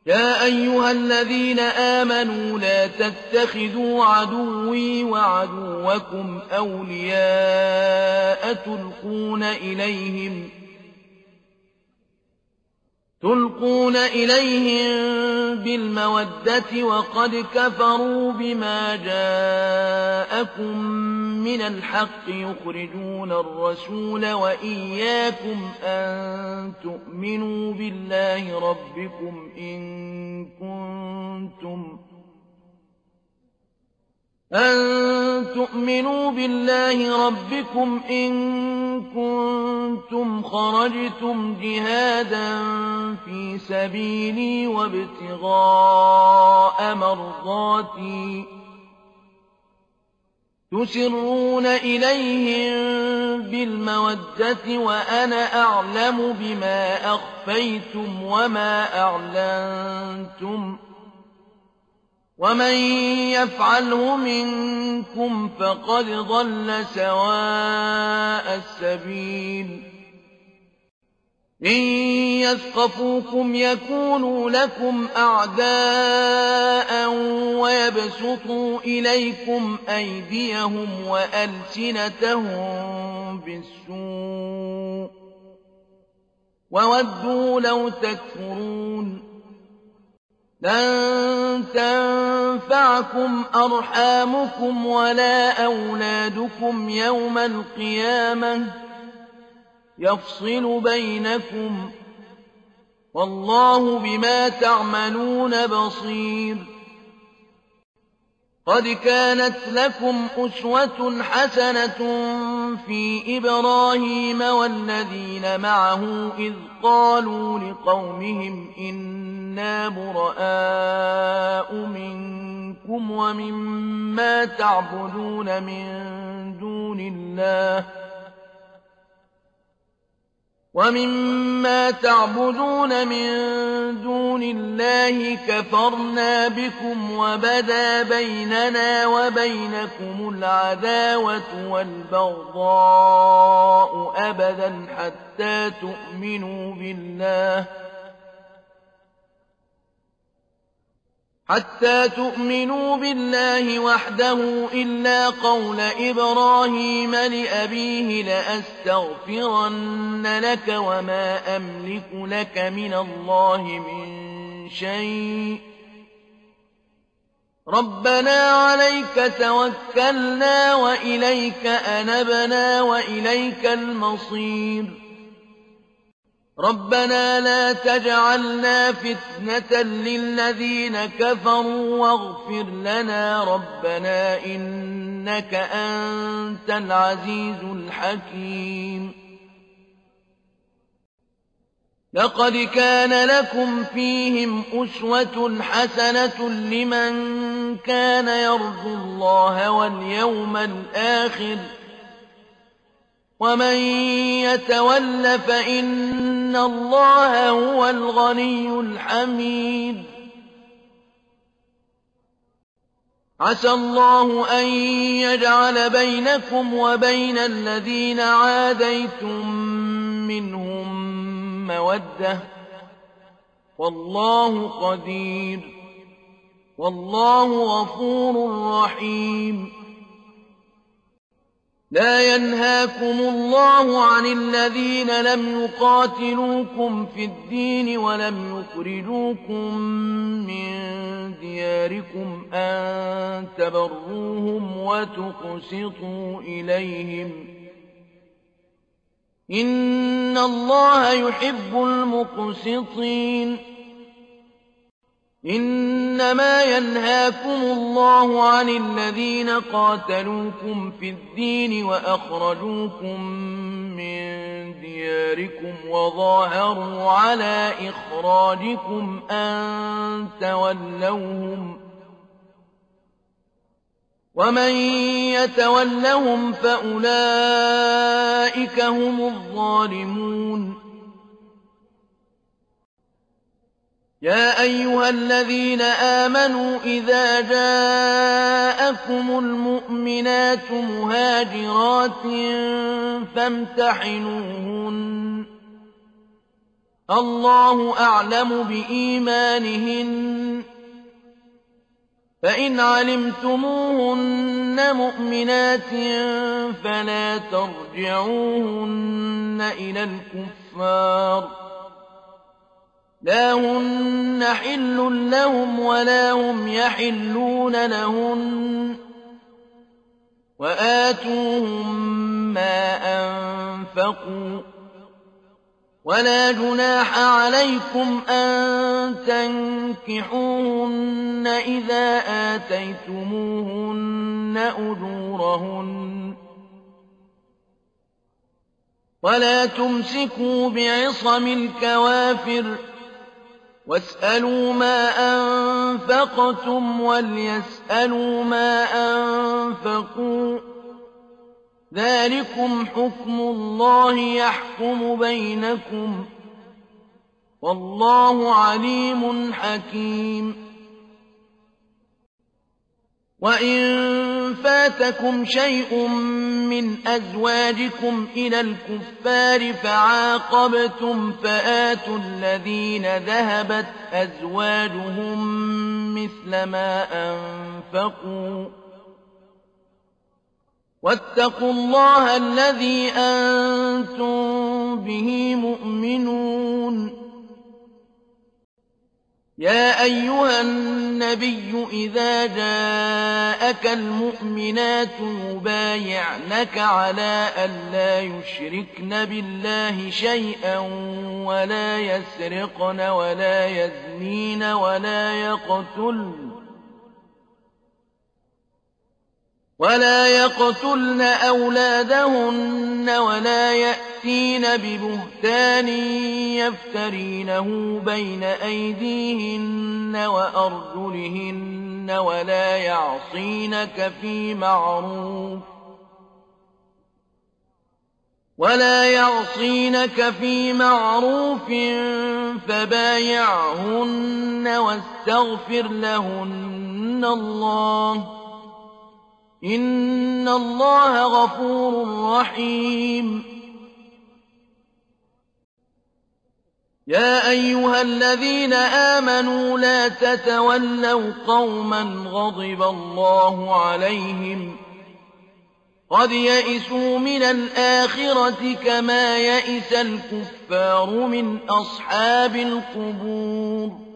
يا أيها الذين آمنوا لا تتخذوا عدوي وعدوكم أولياء تلقون إليهم بالمودة وقد كفروا بما جاءكم من الحق يخرجون الرسول وإياكم أن تؤمنوا بالله ربكم إن كنتم خرجتم جهادا في سبيلي وابتغاء مرضاتي تسرون إليهم بالمودة وأنا أعلم بما أخفيتم وما أعلنتم ومن يفعله منكم فقد ضل سواء السبيل إن يثقفوكم يكونوا لكم أعداء ويبسطوا إليكم أيديهم وألسنتهم بالسوء وودوا لو تكفرون لن تنفعكم أرحامكم ولا أولادكم يوم القيامة يفصل بينكم والله بما تعملون بصير قد كانت لكم أسوة حسنة في إبراهيم والذين معه إذ قالوا لقومهم إنا براء منكم ومما تعبدون من دون الله كفرنا بكم وبدا بيننا وبينكم العداوة والبغضاء أبدا حتى تؤمنوا بالله وحده إلا قول إبراهيم لأبيه لأستغفرن لك وما أملك لك من الله من شيء ربنا عليك توكلنا وإليك أنبنا وإليك المصير ربنا لا تجعلنا فتنة للذين كفروا واغفر لنا ربنا إنك أنت العزيز الحكيم لقد كان لكم فيهم أسوة حسنة لمن كان يرجو الله واليوم الآخر ومن يتول فإن الله هو الغني الحميد عسى الله أن يجعل بينكم وبين الذين عاديتم منهم مودة والله قدير والله غفور رحيم لا ينهاكم الله عن الذين لم يقاتلوكم في الدين ولم يخرجوكم من دياركم أن تبروهم وتقسطوا إليهم إن الله يحب المقسطين إنما ينهاكم الله عن الذين قاتلوكم في الدين وأخرجوكم من دياركم وظاهروا على إخراجكم أن تولوهم ومن يتولهم فأولئك هم الظالمون يا أيها الذين آمنوا إذا جاءكم المؤمنات مهاجرات فامتحنوهن الله أعلم بإيمانهن فإن علمتموهن مؤمنات فلا ترجعوهن إلى الكفار لا هن حل لهم ولا هم يحلون لهن وآتوهم ما أنفقوا ولا جناح عليكم أن تنكحوهن إذا آتيتموهن أجورهن ولا تمسكوا بعصم الكوافر واسألوا ما أنفقتم وليسألوا ما أنفقوا ذلكم حكم الله يحكم بينكم والله عليم حكيم وإن فاتكم شيء من أزواجكم إلى الكفار فعاقبتم فآتوا الذين ذهبت أزواجهم مثل ما أنفقوا واتقوا الله الذي أنتم به مؤمنون يا أيها النبي إذا جاءك المؤمنات يبايعنك على أن لا يشركن بالله شيئا ولا يسرقن ولا يزنين ولا يقتلن أولادهن ولا يأتين ببهتان يفترينه بين أيديهن وأرجلهن ولا يعصينك في معروف فبايعهن واستغفر لهن الله إن الله غفور رحيم يا أيها الذين آمنوا لا تتولوا قوما غضب الله عليهم قد يئسوا من الآخرة كما يئس الكفار من أصحاب القبور